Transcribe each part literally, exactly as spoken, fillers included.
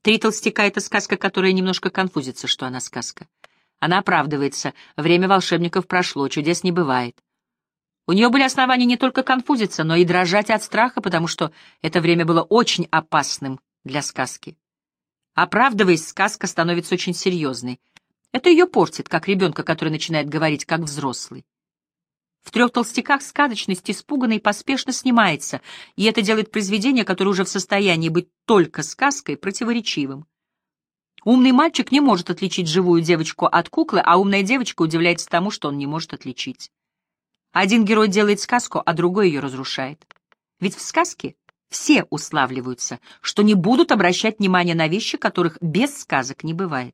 «Три толстяка» — это сказка, которая немножко конфузится, что она сказка. Она оправдывается. Время волшебников прошло, чудес не бывает. У нее были основания не только конфузиться, но и дрожать от страха, потому что это время было очень опасным для сказки. Оправдываясь, сказка становится очень серьезной. Это ее портит, как ребенка, который начинает говорить как взрослый. В «Трех толстяках» сказочность испуганно и поспешно снимается, и это делает произведение, которое уже в состоянии быть только сказкой, противоречивым. Умный мальчик не может отличить живую девочку от куклы, а умная девочка удивляется тому, что он не может отличить. Один герой делает сказку, а другой ее разрушает. Ведь в сказке все уславливаются, что не будут обращать внимание на вещи, которых без сказок не бывает.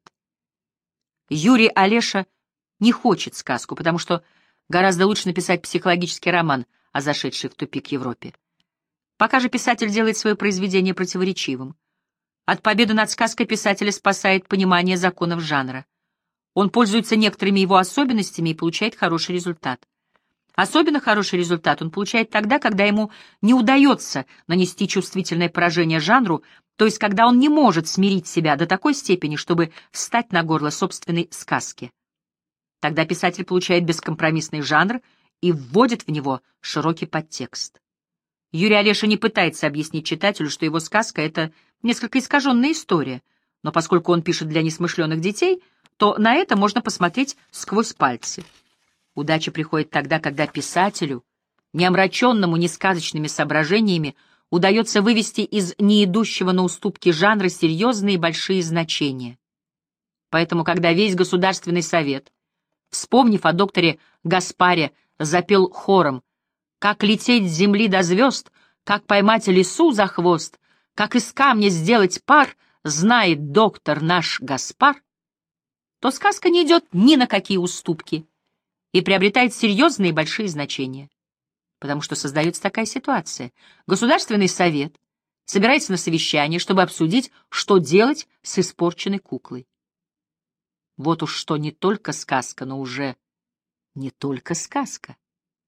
Юрий Олеша не хочет сказку, потому что гораздо лучше написать психологический роман о зашедшей в тупик Европе. Пока же писатель делает свое произведение противоречивым. От победы над сказкой писателя спасает понимание законов жанра. Он пользуется некоторыми его особенностями и получает хороший результат. Особенно хороший результат он получает тогда, когда ему не удается нанести чувствительное поражение жанру, то есть когда он не может смирить себя до такой степени, чтобы встать на горло собственной сказки. Тогда писатель получает бескомпромиссный жанр и вводит в него широкий подтекст. Юрий Олеша не пытается объяснить читателю, что его сказка — это несколько искаженная история, но поскольку он пишет для несмышленых детей, то на это можно посмотреть сквозь пальцы. Удача приходит тогда, когда писателю, не омраченному ни сказочными соображениями, удается вывести из неидущего на уступки жанра серьезные большие значения. Поэтому, когда весь Государственный совет, вспомнив о докторе Гаспаре, запел хором «Как лететь с земли до звезд, как поймать лису за хвост, как из камня сделать пар, знает доктор наш Гаспар», то сказка не идет ни на какие уступки и приобретает серьезные и большие значения. Потому что создается такая ситуация. Государственный совет собирается на совещание, чтобы обсудить, что делать с испорченной куклой. Вот уж что не только сказка, но уже не только сказка.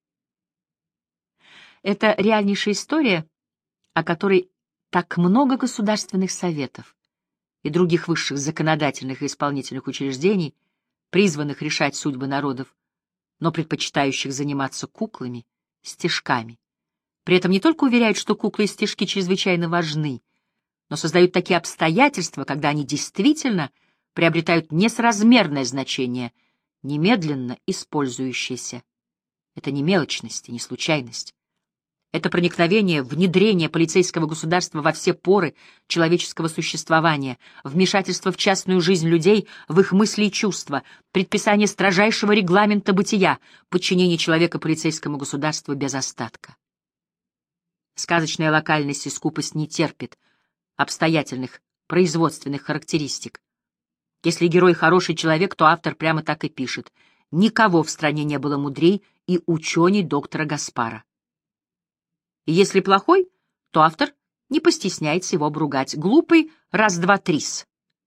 Это реальнейшая история, о которой так много государственных советов и других высших законодательных и исполнительных учреждений, призванных решать судьбы народов, но предпочитающих заниматься куклами, стишками. При этом не только уверяют, что куклы и стишки чрезвычайно важны, но создают такие обстоятельства, когда они действительно приобретают несоразмерное значение, немедленно использующееся. Это не мелочность и не случайность. Это проникновение, внедрение полицейского государства во все поры человеческого существования, вмешательство в частную жизнь людей, в их мысли и чувства, предписание строжайшего регламента бытия, подчинение человека полицейскому государству без остатка. Сказочная локальность и скупость не терпит обстоятельных, производственных характеристик. Если герой хороший человек, то автор прямо так и пишет: «Никого в стране не было мудрей и ученей доктора Гаспара». И если плохой, то автор не постесняется его обругать. Глупый раз-два-трис.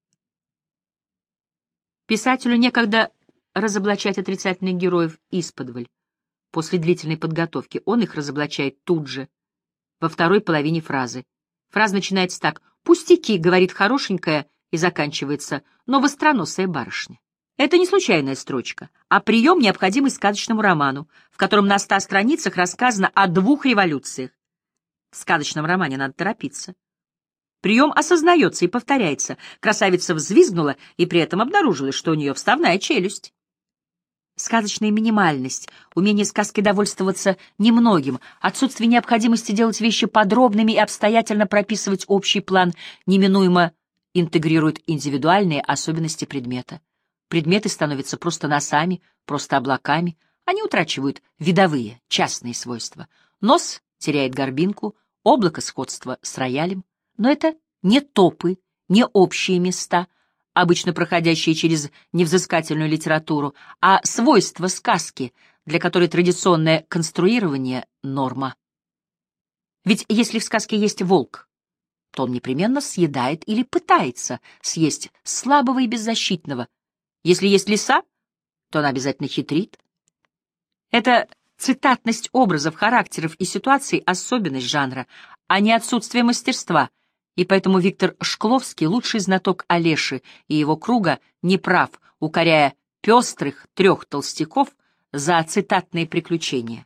Писателю некогда разоблачать отрицательных героев исподволь. После длительной подготовки он их разоблачает тут же, во второй половине фразы. Фраза начинается так: «Пустяки», — говорит хорошенькая, и заканчивается: «но востроносая барышня». Это не случайная строчка, а прием, необходимый сказочному роману, в котором на ста страницах рассказано о двух революциях. В сказочном романе надо торопиться. Прием осознается и повторяется. Красавица взвизгнула и при этом обнаружилось, что у нее вставная челюсть. Сказочная минимальность, умение сказки довольствоваться немногим, отсутствие необходимости делать вещи подробными и обстоятельно прописывать общий план неминуемо интегрирует индивидуальные особенности предмета. Предметы становятся просто носами, просто облаками, они утрачивают видовые, частные свойства. Нос теряет горбинку, облако — сходство с роялем, но это не топы, не общие места, обычно проходящие через невзыскательную литературу, а свойства сказки, для которой традиционное конструирование — норма. Ведь если в сказке есть волк, то он непременно съедает или пытается съесть слабого и беззащитного. Если есть лиса, то она обязательно хитрит. Это цитатность образов, характеров и ситуаций — особенность жанра, а не отсутствие мастерства, И поэтому Виктор Шкловский, лучший знаток Олеши и его круга, не прав, укоряя пестрых трех толстяков за цитатные приключения.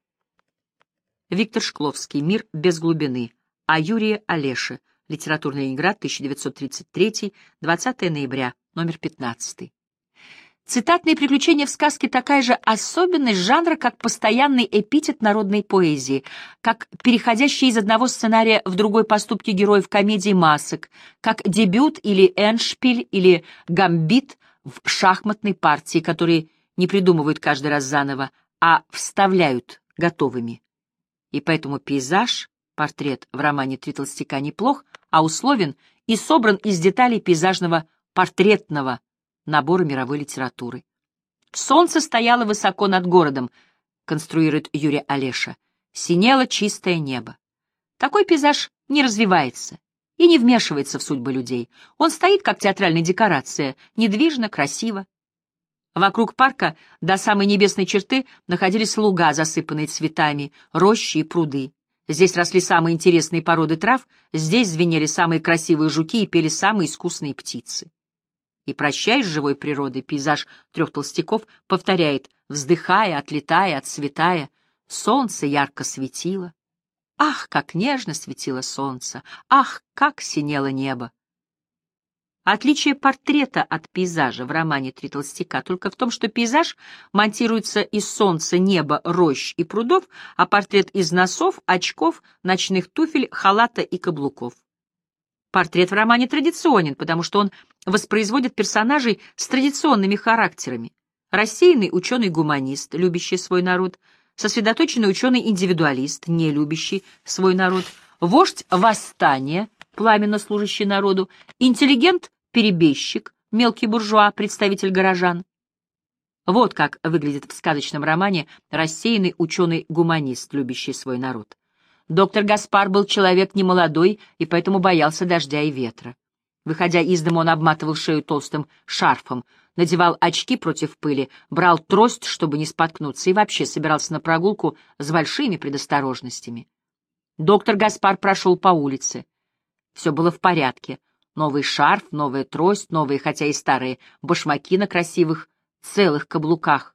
Виктор Шкловский. «Мир без глубины». О Юрии Олеше. Литературный Ленинград, тысяча девятьсот тридцать третий, двадцатое ноября, номер пятнадцатый. Цитатные приключения в сказке — такая же особенность жанра, как постоянный эпитет народной поэзии, как переходящие из одного сценария в другой поступки героев комедий масок, как дебют или эндшпиль или гамбит в шахматной партии, которые не придумывают каждый раз заново, а вставляют готовыми. И поэтому пейзаж, портрет в романе «Три толстяка» неплох, а условен и собран из деталей пейзажного портретного набора мировой литературы. «Солнце стояло высоко над городом», конструирует Юрий Олеша, «синело чистое небо». Такой пейзаж не развивается и не вмешивается в судьбы людей. Он стоит, как театральная декорация, недвижно, красиво. Вокруг парка до самой небесной черты находились луга, засыпанные цветами, рощи и пруды. Здесь росли самые интересные породы трав, здесь звенели самые красивые жуки и пели самые искусные птицы. И, прощаясь с живой природой, пейзаж трех толстяков повторяет, вздыхая, отлетая, отцветая. Солнце ярко светило. Ах, как нежно светило солнце! Ах, как синело небо! Отличие портрета от пейзажа в романе «Три толстяка» только в том, что пейзаж монтируется из солнца, неба, рощ и прудов, а портрет из носов, очков, ночных туфель, халата и каблуков. Портрет в романе традиционен, потому что он воспроизводит персонажей с традиционными характерами. Рассеянный ученый-гуманист, любящий свой народ, сосредоточенный ученый-индивидуалист, не любящий свой народ, вождь восстания, пламенно служащий народу, интеллигент-перебежчик, мелкий буржуа, представитель горожан. Вот как выглядит в сказочном романе рассеянный ученый-гуманист, любящий свой народ. Доктор Гаспар был человек немолодой и поэтому боялся дождя и ветра. Выходя из дома, он обматывал шею толстым шарфом, надевал очки против пыли, брал трость, чтобы не споткнуться, и вообще собирался на прогулку с большими предосторожностями. Доктор Гаспар прошел по улице. Все было в порядке. Новый шарф, новая трость, новые, хотя и старые, башмаки на красивых, целых каблуках.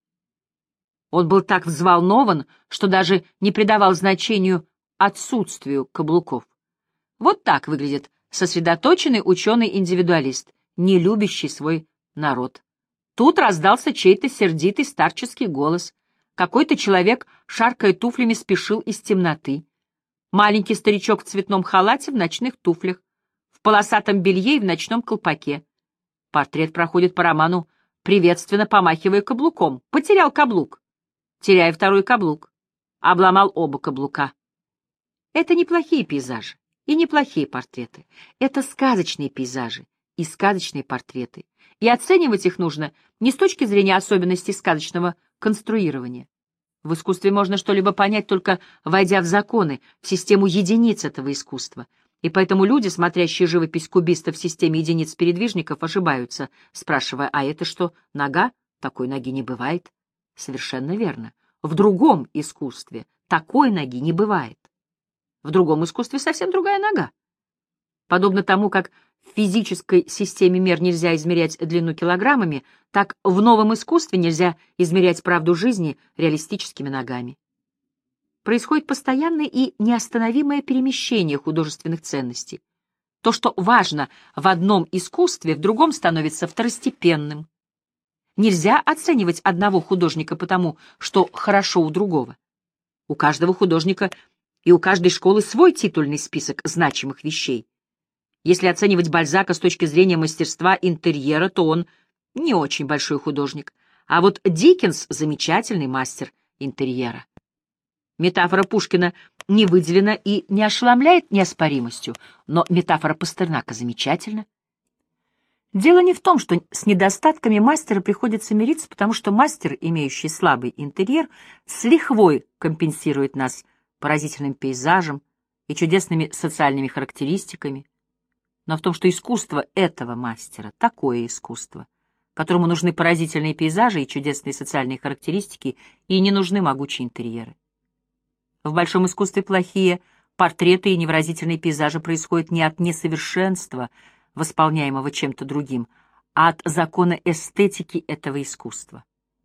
Он был так взволнован, что даже не придавал значению отсутствию каблуков. Вот так выглядит сосредоточенный ученый-индивидуалист, не любящий свой народ. Тут раздался чей-то сердитый старческий голос. Какой-то человек, шаркая туфлями, спешил из темноты. Маленький старичок в цветном халате, в ночных туфлях, в полосатом белье и в ночном колпаке. Портрет проходит по роману, приветственно помахивая каблуком. Потерял каблук. Теряя второй каблук. Обломал оба каблука. Это неплохие пейзажи и неплохие портреты. Это сказочные пейзажи и сказочные портреты. И оценивать их нужно не с точки зрения особенностей сказочного конструирования. В искусстве можно что-либо понять, только войдя в законы, в систему единиц этого искусства. И поэтому люди, смотрящие живопись кубистов в системе единиц-передвижников, ошибаются, спрашивая, а это что, нога? Такой ноги не бывает. Совершенно верно. В другом искусстве такой ноги не бывает. В другом искусстве совсем другая нога. Подобно тому, как в физической системе мер нельзя измерять длину килограммами, так в новом искусстве нельзя измерять правду жизни реалистическими ногами. Происходит постоянное и неостановимое перемещение художественных ценностей. То, что важно в одном искусстве, в другом становится второстепенным. Нельзя оценивать одного художника потому, что хорошо у другого. У каждого художника и у каждой школы свой титульный список значимых вещей. Если оценивать Бальзака с точки зрения мастерства интерьера, то он не очень большой художник, а вот Диккенс — замечательный мастер интерьера. Метафора Пушкина не выделена и не ошеломляет неоспоримостью, но метафора Пастернака замечательна. Дело не в том, что с недостатками мастера приходится мириться, потому что мастер, имеющий слабый интерьер, с лихвой компенсирует нас поразительным пейзажем и чудесными социальными характеристиками, но в том, что искусство этого мастера — такое искусство, которому нужны поразительные пейзажи и чудесные социальные характеристики, и не нужны могучие интерьеры. В большом искусстве плохие Портреты и невыразительные пейзажи происходят не от несовершенства, восполняемого чем-то другим, а от закона эстетики этого искусства.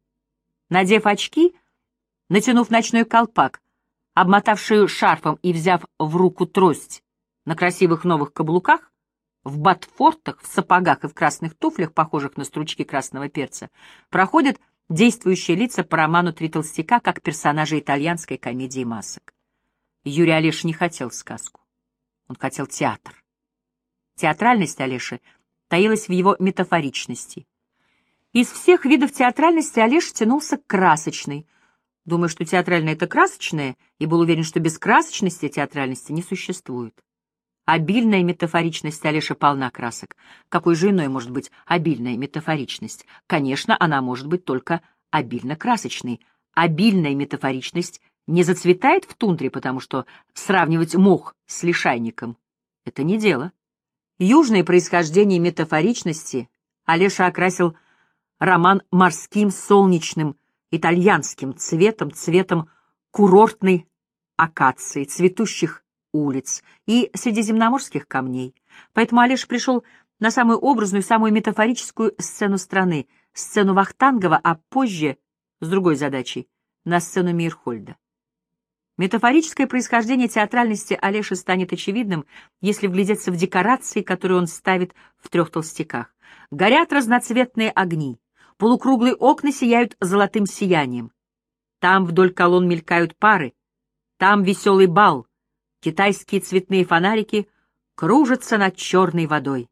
Надев очки, натянув ночной колпак, обмотав шею шарфом и взяв в руку трость на красивых новых каблуках, в ботфортах, в сапогах и в красных туфлях, похожих на стручки красного перца, проходят действующие лица по роману «Три толстяка», как персонажи итальянской комедии масок. Юрий Олеша не хотел сказку. Он хотел театр. Театральность Олеши таилась в его метафоричности. Из всех видов театральности Олеша тянулся к красочной, думая, что театральное — это красочное, и был уверен, что без красочности театральности не существует. Обильная метафоричность Олеши полна красок. Какой же иной может быть обильная метафоричность? Конечно, она может быть только обильно красочной. Обильная метафоричность не зацветает в тундре, потому что сравнивать мох с лишайником — это не дело. Южное происхождение метафоричности Олеша окрасил роман морским, солнечным, итальянским цветом, цветом курортной акации, цветущих улиц и средиземноморских камней. Поэтому Олеша пришел на самую образную, самую метафорическую сцену страны, сцену Вахтангова, а позже, с другой задачей, на сцену Мейерхольда. Метафорическое происхождение театральности Олеши станет очевидным, если вглядеться в декорации, которые он ставит в «Трех толстяках». Горят разноцветные огни, полукруглые окна сияют золотым сиянием. Там вдоль колонн мелькают пары, там веселый бал, китайские цветные фонарики кружатся над черной водой.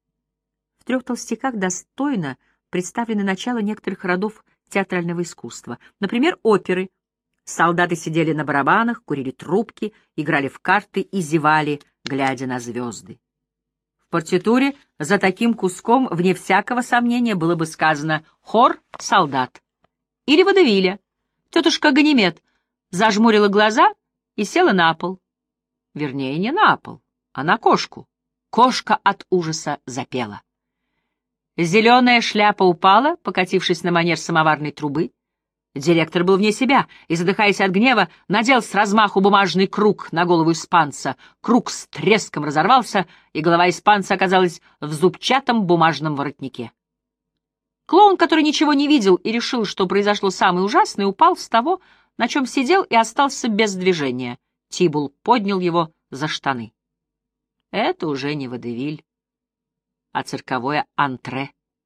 В «Трех толстяках» достойно представлены начало некоторых родов театрального искусства, например, оперы. Солдаты сидели на барабанах, курили трубки, играли в карты и зевали, глядя на звезды. В партитуре за таким куском, вне всякого сомнения, было бы сказано «хор солдат» или водевиля. Тетушка Ганимед зажмурила глаза и села на пол. Вернее, не на пол, а на кошку. Кошка от ужаса запела. Зеленая шляпа упала, покатившись на манер самоварной трубы. Директор был вне себя и, задыхаясь от гнева, надел с размаху бумажный круг на голову испанца. Круг с треском разорвался, и голова испанца оказалась в зубчатом бумажном воротнике. Клоун, который ничего не видел и решил, что произошло самое ужасное, упал с того, на чем сидел, и остался без движения. Тибул поднял его за штаны. Это уже не водевиль, а цирковое антре.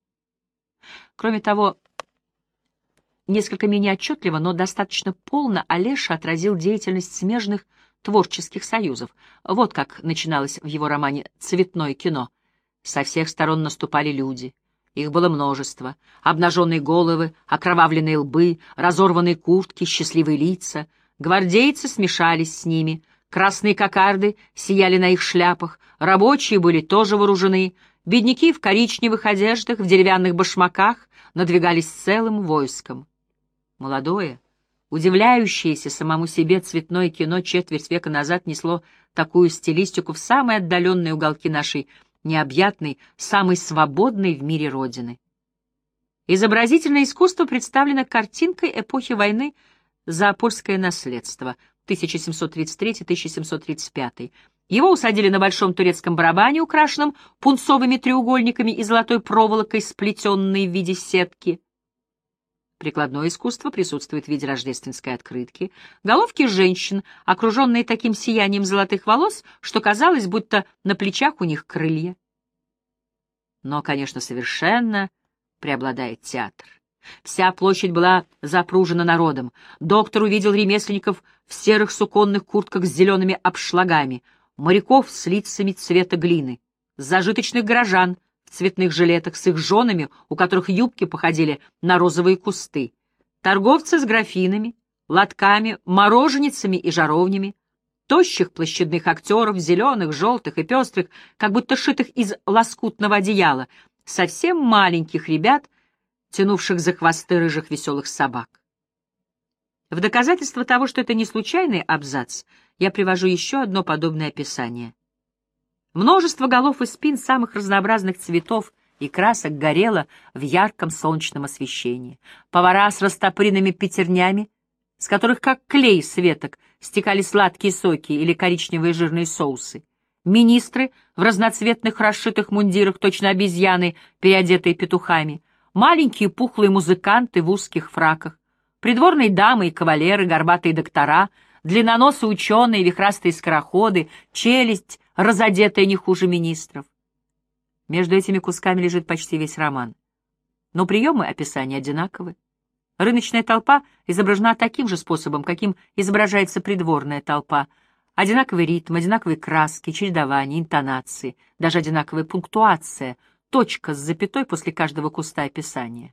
Кроме того, несколько менее отчетливо, но достаточно полно Олеша отразил деятельность смежных творческих союзов. Вот как начиналось в его романе «Цветное кино». Со всех сторон наступали люди. Их было множество. Обнаженные головы, окровавленные лбы, разорванные куртки, счастливые лица. Гвардейцы смешались с ними. Красные кокарды сияли на их шляпах. Рабочие были тоже вооружены. Бедняки в коричневых одеждах, в деревянных башмаках надвигались целым войском. Молодое, удивляющееся самому себе цветное кино четверть века назад несло такую стилистику в самые отдаленные уголки нашей необъятной, самой свободной в мире родины. Изобразительное искусство представлено картинкой эпохи войны за польское наследство тысяча семьсот тридцать третий — тысяча семьсот тридцать пятый. Его усадили на большом турецком барабане, украшенном пунцовыми треугольниками и золотой проволокой, сплетенной в виде сетки. Прикладное искусство присутствует в виде рождественской открытки, головки женщин, окруженные таким сиянием золотых волос, что казалось, будто на плечах у них крылья. Но, конечно, совершенно преобладает театр. Вся площадь была запружена народом. Доктор увидел ремесленников в серых суконных куртках с зелеными обшлагами, моряков с лицами цвета глины, зажиточных горожан в цветных жилетах с их женами, у которых юбки походили на розовые кусты, торговцы с графинами, лотками, мороженицами и жаровнями, тощих площадных актеров, зеленых, желтых и пестрых, как будто шитых из лоскутного одеяла, совсем маленьких ребят, тянувших за хвосты рыжих веселых собак. В доказательство того, что это не случайный абзац, я привожу еще одно подобное описание. Множество голов и спин самых разнообразных цветов и красок горело в ярком солнечном освещении. Повара с растопыренными пятернями, с которых как клей с веток стекали сладкие соки или коричневые жирные соусы. Министры в разноцветных расшитых мундирах, точно обезьяны, переодетые петухами. Маленькие пухлые музыканты в узких фраках. Придворные дамы и кавалеры, горбатые доктора, длинноносые ученые, вихрастые скороходы, челюсть, разодетая не хуже министров. Между этими кусками лежит почти весь роман. Но приемы описания одинаковы. Рыночная толпа изображена таким же способом, каким изображается придворная толпа. Одинаковый ритм, одинаковые краски, чередование, интонации, даже одинаковая пунктуация, точка с запятой после каждого куста описания.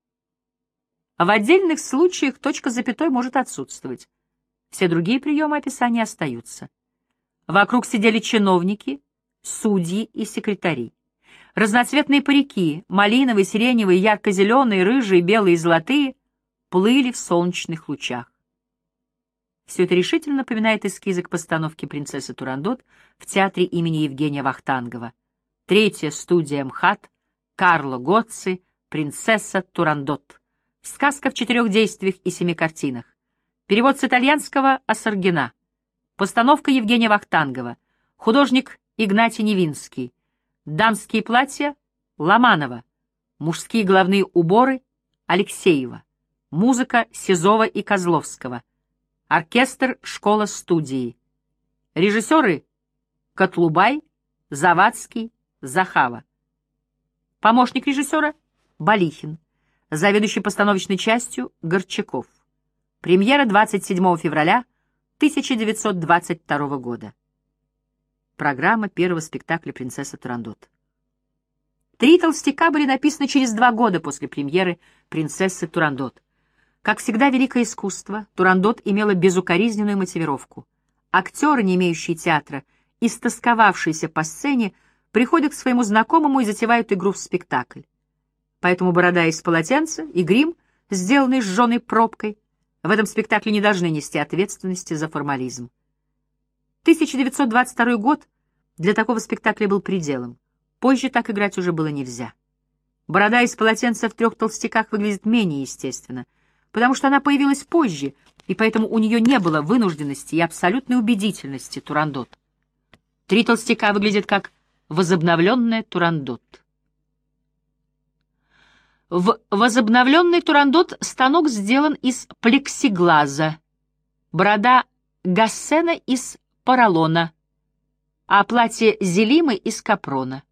В отдельных случаях точка с запятой может отсутствовать. Все другие приемы описания остаются. Вокруг сидели чиновники, судьи и секретари. Разноцветные парики, малиновые, сиреневые, ярко-зеленые, рыжие, белые и золотые, плыли в солнечных лучах. Все это решительно напоминает эскизы к постановке «Принцессы Турандот» в театре имени Евгения Вахтангова. Третья студия МХАТ, Карло Гоцци, «Принцесса Турандот». Сказка в четырех действиях и семи картинах. Перевод с итальянского Ассоргина. Постановка Евгения Вахтангова. Художник Игнатий Невинский. Дамские платья Ломанова. Мужские головные уборы Алексеева. Музыка Сизова и Козловского. Оркестр «Школа-студии». Режиссеры Котлубай, Завадский, Захава. Помощник режиссера Балихин. Заведующий постановочной частью Горчаков. Премьера двадцать седьмого февраля тысяча девятьсот двадцать второго года. Программа первого спектакля «Принцесса Турандот». «Три толстяка» были написаны через два года после премьеры «Принцессы Турандот». Как всегда, великое искусство, Турандот имела безукоризненную мотивировку. Актеры, не имеющие театра, истосковавшиеся по сцене, приходят к своему знакомому и затевают игру в спектакль. Поэтому борода из полотенца и грим, сделанный сжженной пробкой, в этом спектакле не должны нести ответственности за формализм. тысяча девятьсот двадцать второй год для такого спектакля был пределом. Позже так играть уже было нельзя. Борода из полотенца в трех толстяках выглядит менее естественно, потому что она появилась позже, и поэтому у нее не было вынужденности и абсолютной убедительности Турандот. Три толстяка выглядят как возобновленная Турандот. В возобновленной Турандот станок сделан из плексиглаза, борода Гассена из поролона, а платье Зелимы из капрона.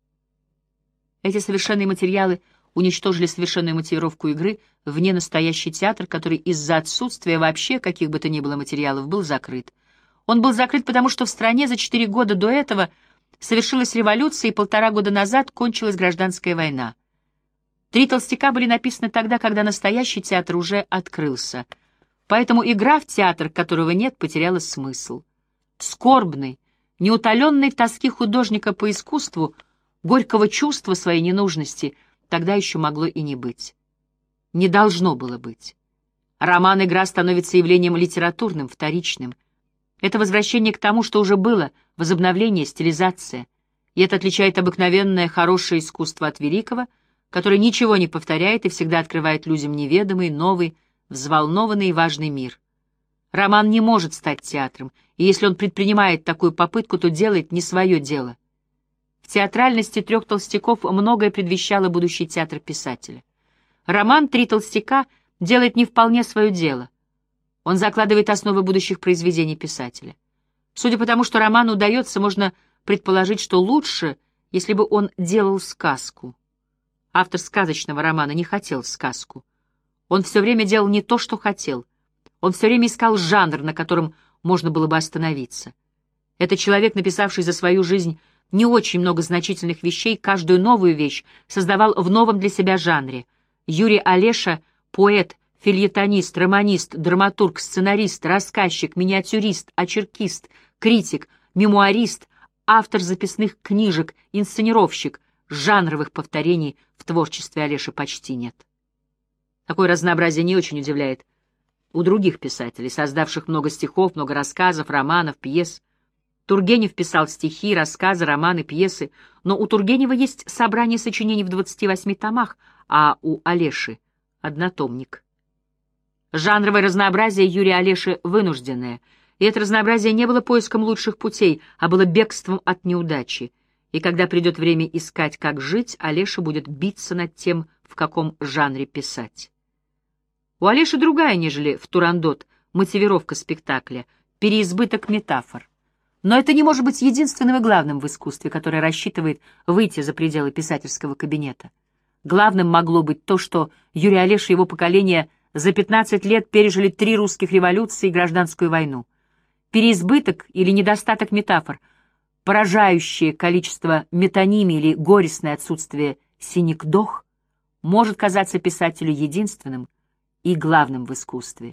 Эти совершенные материалы уничтожили совершенную мотивировку игры в ненастоящий театр, который из-за отсутствия вообще каких бы то ни было материалов был закрыт. Он был закрыт потому, что в стране за четыре года до этого совершилась революция и полтора года назад кончилась гражданская война. «Три толстяка» были написаны тогда, когда настоящий театр уже открылся. Поэтому игра в театр, которого нет, потеряла смысл. Скорбный, неутоленный в тоске художника по искусству, горького чувства своей ненужности тогда еще могло и не быть. Не должно было быть. Роман-игра становится явлением литературным, вторичным. Это возвращение к тому, что уже было, возобновление, стилизация. И это отличает обыкновенное хорошее искусство от великого, которое ничего не повторяет и всегда открывает людям неведомый, новый, взволнованный и важный мир. Роман не может стать театром, и если он предпринимает такую попытку, то делает не свое дело. В театральности трех толстяков многое предвещало будущий театр писателя. Роман «Три толстяка» делает не вполне свое дело. Он закладывает основы будущих произведений писателя. Судя по тому, что роману удается, можно предположить, что лучше, если бы он делал сказку. Автор сказочного романа не хотел сказку. Он все время делал не то, что хотел. Он все время искал жанр, на котором можно было бы остановиться. Это человек, написавший за свою жизнь не очень много значительных вещей, каждую новую вещь создавал в новом для себя жанре. Юрий Олеша — поэт, фельетонист, романист, драматург, сценарист, рассказчик, миниатюрист, очеркист, критик, мемуарист, автор записных книжек, инсценировщик. Жанровых повторений в творчестве Олеши почти нет. Такое разнообразие не очень удивляет у других писателей, создавших много стихов, много рассказов, романов, пьес. Тургенев писал стихи, рассказы, романы, пьесы, но у Тургенева есть собрание сочинений в двадцати восьми томах, а у Олеши — однотомник. Жанровое разнообразие Юрия Олеши вынужденное. И это разнообразие не было поиском лучших путей, а было бегством от неудачи. И когда придет время искать, как жить, Олеша будет биться над тем, в каком жанре писать. У Олеши другая, нежели в «Турандот», мотивировка спектакля, переизбыток метафор. Но это не может быть единственным и главным в искусстве, которое рассчитывает выйти за пределы писательского кабинета. Главным могло быть то, что Юрий Олеша и его поколение за пятнадцать лет пережили три русских революции и гражданскую войну. Переизбыток или недостаток метафор, поражающее количество метонимий или горестное отсутствие синекдох может казаться писателю единственным и главным в искусстве.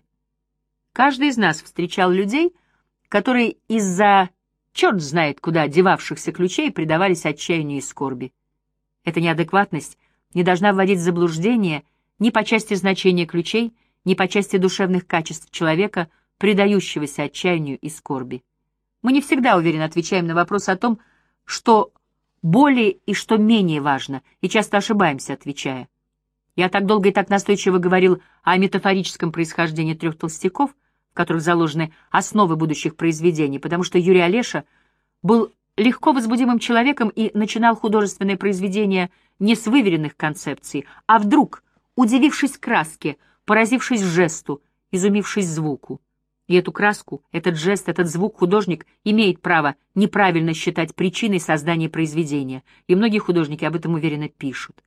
Каждый из нас встречал людей, которые из-за черт знает куда девавшихся ключей предавались отчаянию и скорби. Эта неадекватность не должна вводить в заблуждение ни по части значения ключей, ни по части душевных качеств человека, предающегося отчаянию и скорби. Мы не всегда уверенно отвечаем на вопрос о том, что более и что менее важно, и часто ошибаемся, отвечая. Я так долго и так настойчиво говорил о метафорическом происхождении трех толстяков, в которых заложены основы будущих произведений, потому что Юрий Олеша был легко возбудимым человеком и начинал художественное произведение не с выверенных концепций, а вдруг, удивившись краске, поразившись жесту, изумившись звуку. И эту краску, этот жест, этот звук художник имеет право неправильно считать причиной создания произведения, и многие художники об этом уверенно пишут.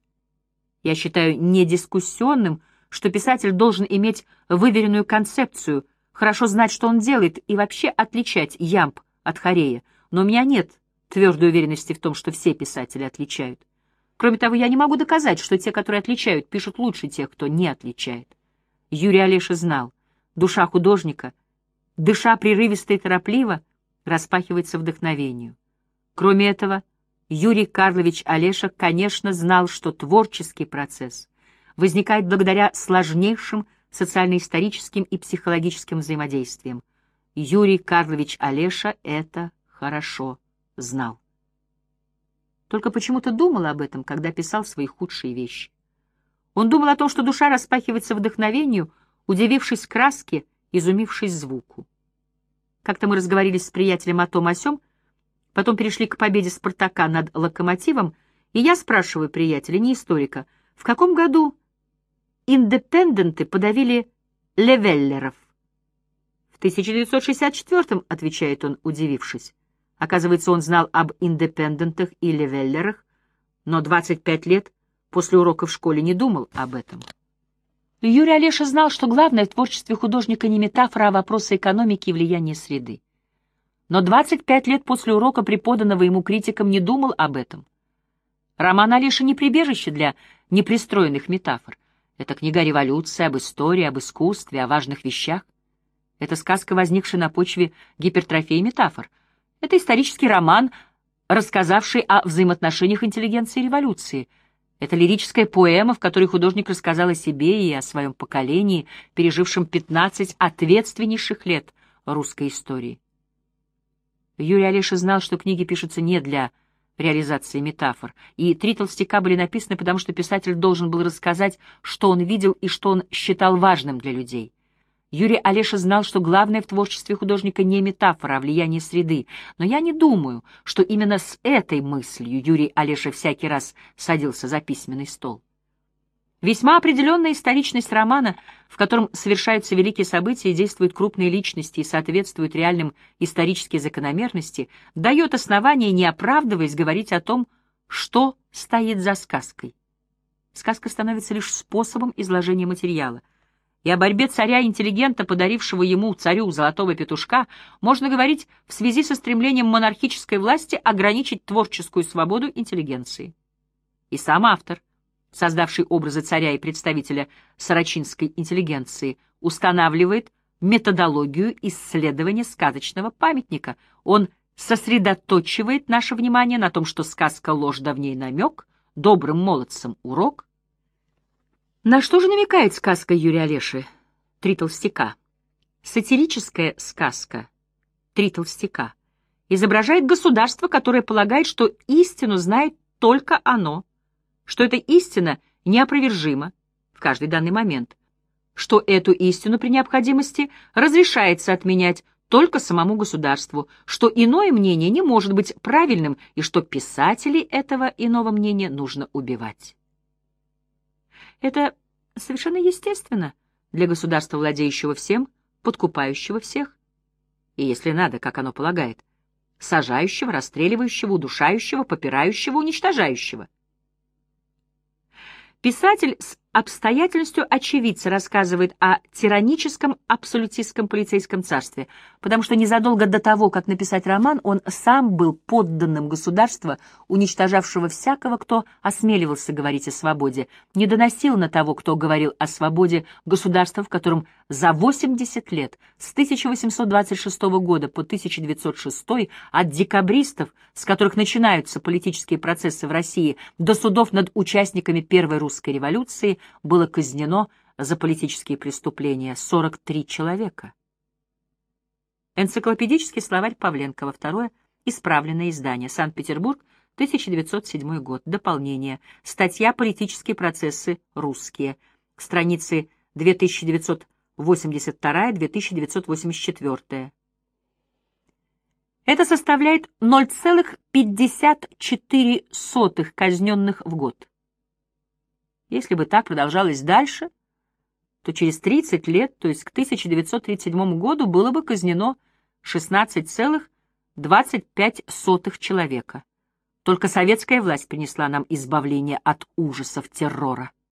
Я считаю недискуссионным, что писатель должен иметь выверенную концепцию, хорошо знать, что он делает, и вообще отличать ямб от хорея, но у меня нет твердой уверенности в том, что все писатели отличают. Кроме того, я не могу доказать, что те, которые отличают, пишут лучше тех, кто не отличает. Юрий Олеша знал, душа художника, дыша прерывисто и торопливо, распахивается вдохновению. Кроме этого, Юрий Карлович Олеша, конечно, знал, что творческий процесс возникает благодаря сложнейшим социально-историческим и психологическим взаимодействиям. Юрий Карлович Олеша это хорошо знал. Только почему-то думал об этом, когда писал свои худшие вещи. Он думал о том, что душа распахивается вдохновению, удивившись краске, изумившись звуку. Как-то мы разговорились с приятелем о том о сём, потом перешли к победе «Спартака» над «Локомотивом», и я спрашиваю приятеля, не историка, в каком году индепенденты подавили левеллеров? В тысяча девятьсот шестьдесят четвёртом, отвечает он, удивившись. Оказывается, он знал об индепендентах и левеллерах, но двадцать пять лет после урока в школе не думал об этом. Юрий Олеша знал, что главное в творчестве художника не метафора, а вопросы экономики и влияния среды. Но двадцать пять лет после урока, преподанного ему критиком, не думал об этом. Роман Олеши не прибежище для непристроенных метафор. Это книга о революции, об истории, об искусстве, о важных вещах. Это сказка, возникшая на почве гипертрофии метафор. Это исторический роман, рассказавший о взаимоотношениях интеллигенции и революции. Это лирическая поэма, в которой художник рассказал о себе и о своем поколении, пережившем пятнадцать ответственнейших лет русской истории. Юрий Олеша знал, что книги пишутся не для реализации метафор, и «Три толстяка» были написаны, потому что писатель должен был рассказать, что он видел и что он считал важным для людей. Юрий Олеша знал, что главное в творчестве художника не метафора, а влияние среды, но я не думаю, что именно с этой мыслью Юрий Олеша всякий раз садился за письменный стол. Весьма определенная историчность романа, в котором совершаются великие события, действуют крупные личности и соответствуют реальным историческим закономерностям, дает основание, не оправдываясь, говорить о том, что стоит за сказкой. Сказка становится лишь способом изложения материала. И о борьбе царя-интеллигента, подарившего ему, царю, золотого петушка, можно говорить в связи со стремлением монархической власти ограничить творческую свободу интеллигенции. И сам автор, создавший образы царя и представителя сорочинской интеллигенции, устанавливает методологию исследования сказочного памятника. Он сосредоточивает наше внимание на том, что сказка — ложь, да в ней намек, добрым молодцам урок. На что же намекает сказка Юрия Олеши «Три толстяка»? Сатирическая сказка «Три толстяка» изображает государство, которое полагает, что истину знает только оно, что эта истина неопровержима в каждый данный момент, что эту истину при необходимости разрешается отменять только самому государству, что иное мнение не может быть правильным и что писателей этого иного мнения нужно убивать. Это совершенно естественно для государства, владеющего всем, подкупающего всех, и, если надо, как оно полагает, сажающего, расстреливающего, удушающего, попирающего, уничтожающего. Писатель с обстоятельностью очевидца рассказывает о тираническом абсолютистском полицейском царстве, потому что незадолго до того, как написать роман, он сам был подданным государства, уничтожавшего всякого, кто осмеливался говорить о свободе, не доносил на того, кто говорил о свободе, государства, в котором за восемьдесят лет, с тысяча восемьсот двадцать шестого года по тысяча девятьсот шестой, от декабристов, с которых начинаются политические процессы в России, до судов над участниками Первой русской революции, было казнено за политические преступления сорок три человека. Энциклопедический словарь Павленкова, второе, исправленное издание, Санкт-Петербург, тысяча девятьсот седьмой год, дополнение, статья «Политические процессы русские», страницы две тысячи девятьсот восемьдесят вторая — две тысячи девятьсот восемьдесят четвёртая. Это составляет ноль целых пятьдесят четыре сотых казненных в год. Если бы так продолжалось дальше, то через тридцать лет, то есть к тысяча девятьсот тридцать седьмому году, было бы казнено шестнадцать целых двадцать пять сотых человека. Только советская власть принесла нам избавление от ужасов террора.